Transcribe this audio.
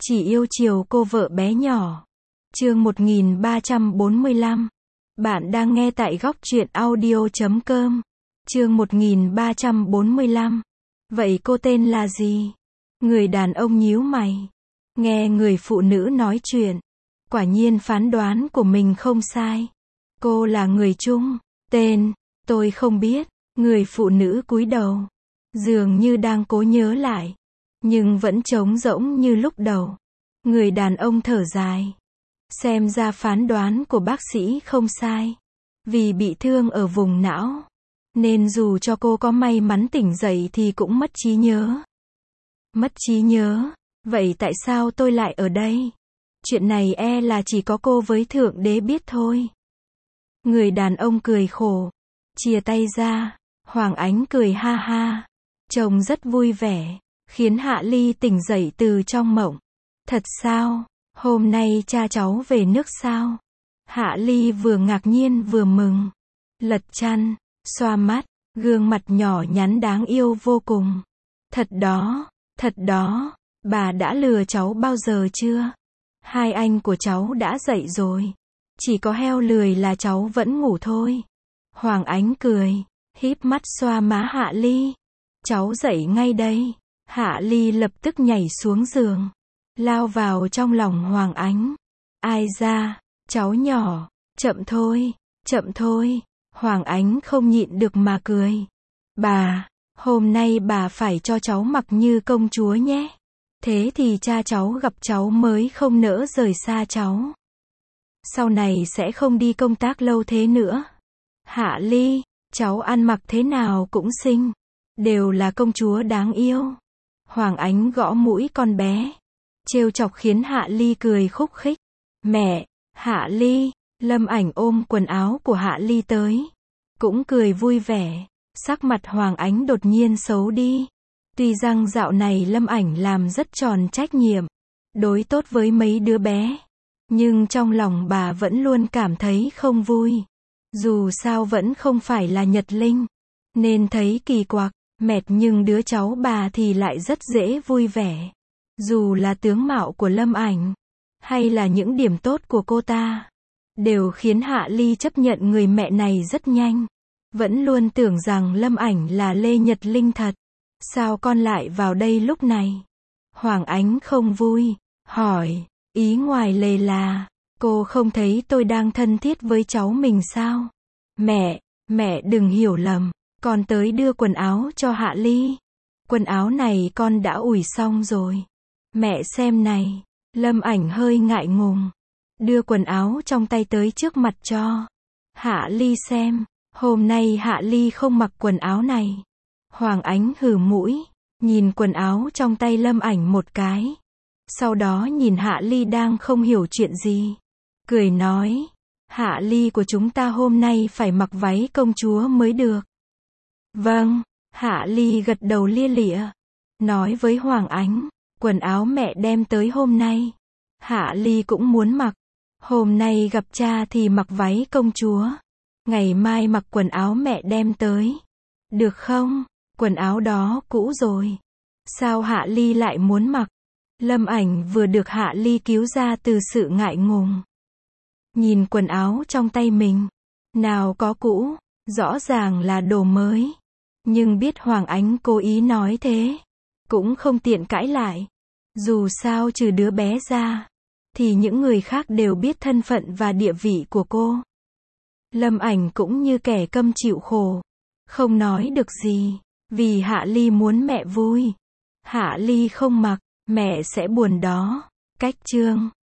Chỉ yêu chiều cô vợ bé nhỏ. Chương 1345. Bạn đang nghe tại góc truyện audio.com. Chương 1345. Vậy cô tên là gì? Người đàn ông nhíu mày. Nghe người phụ nữ nói chuyện. Quả nhiên phán đoán của mình không sai. Cô là người Trung. Tên, tôi không biết. Người phụ nữ cúi đầu. Dường như đang cố nhớ lại. Nhưng vẫn trống rỗng như lúc đầu. Người đàn ông thở dài. Xem ra phán đoán của bác sĩ không sai. Vì bị thương ở vùng não. Nên dù cho cô có may mắn tỉnh dậy thì cũng mất trí nhớ. Mất trí nhớ? Vậy tại sao tôi lại ở đây? Chuyện này là chỉ có cô với Thượng Đế biết thôi. Người đàn ông cười khổ. Chia tay ra. Hoàng Ánh cười ha ha. Trông rất vui vẻ. Khiến Hạ Ly tỉnh dậy từ trong mộng. Thật sao? Hôm nay cha cháu về nước sao? Hạ Ly vừa ngạc nhiên vừa mừng. Lật chăn, xoa mắt, gương mặt nhỏ nhắn đáng yêu vô cùng. Thật đó, bà đã lừa cháu bao giờ chưa? Hai anh của cháu đã dậy rồi. Chỉ có heo lười là cháu vẫn ngủ thôi. Hoàng Ánh cười, híp mắt xoa má Hạ Ly. Cháu dậy ngay đây. Hạ Ly lập tức nhảy xuống giường. Lao vào trong lòng Hoàng Ánh. Ai ra, cháu nhỏ, chậm thôi. Hoàng Ánh không nhịn được mà cười. Bà, hôm nay bà phải cho cháu mặc như công chúa nhé. Thế thì cha cháu gặp cháu mới không nỡ rời xa cháu. Sau này sẽ không đi công tác lâu thế nữa. Hạ Ly, cháu ăn mặc thế nào cũng xinh. Đều là công chúa đáng yêu. Hoàng Ánh gõ mũi con bé. Trêu chọc khiến Hạ Ly cười khúc khích. Mẹ, Hạ Ly, Lâm Ảnh ôm quần áo của Hạ Ly tới. Cũng cười vui vẻ. Sắc mặt Hoàng Ánh đột nhiên xấu đi. Tuy rằng dạo này Lâm Ảnh làm rất tròn trách nhiệm. Đối tốt với mấy đứa bé. Nhưng trong lòng bà vẫn luôn cảm thấy không vui. Dù sao vẫn không phải là Nhật Linh. Nên thấy kỳ quặc, mệt nhưng đứa cháu bà thì lại rất dễ vui vẻ. Dù là tướng mạo của Lâm Ảnh, hay là những điểm tốt của cô ta, đều khiến Hạ Ly chấp nhận người mẹ này rất nhanh. Vẫn luôn tưởng rằng Lâm Ảnh là Lê Nhật Linh thật. Sao con lại vào đây lúc này? Hoàng Ánh không vui, hỏi, ý ngoài lề là, cô không thấy tôi đang thân thiết với cháu mình sao? Mẹ đừng hiểu lầm, con tới đưa quần áo cho Hạ Ly. Quần áo này con đã ủi xong rồi. Mẹ xem này. Lâm Ảnh hơi ngại ngùng. Đưa quần áo trong tay tới trước mặt cho Hạ Ly xem. Hôm nay Hạ Ly không mặc quần áo này. Hoàng Ánh hừ mũi. Nhìn quần áo trong tay Lâm Ảnh một cái. Sau đó nhìn Hạ Ly đang không hiểu chuyện gì. Cười nói. Hạ Ly của chúng ta hôm nay phải mặc váy công chúa mới được. Vâng. Hạ Ly gật đầu lia lịa. Nói với Hoàng Ánh. Quần áo mẹ đem tới hôm nay. Hạ Ly cũng muốn mặc. Hôm nay gặp cha thì mặc váy công chúa. Ngày mai mặc quần áo mẹ đem tới. Được không? Quần áo đó cũ rồi. Sao Hạ Ly lại muốn mặc? Lâm Ảnh vừa được Hạ Ly cứu ra từ sự ngại ngùng. Nhìn quần áo trong tay mình. Nào có cũ. Rõ ràng là đồ mới. Nhưng biết Hoàng Ánh cố ý nói thế. Cũng không tiện cãi lại. Dù sao trừ đứa bé ra. Thì những người khác đều biết thân phận và địa vị của cô. Lâm Ảnh cũng như kẻ câm chịu khổ. Không nói được gì. Vì Hạ Ly muốn mẹ vui. Hạ Ly không mặc. Mẹ sẽ buồn đó. Cách chương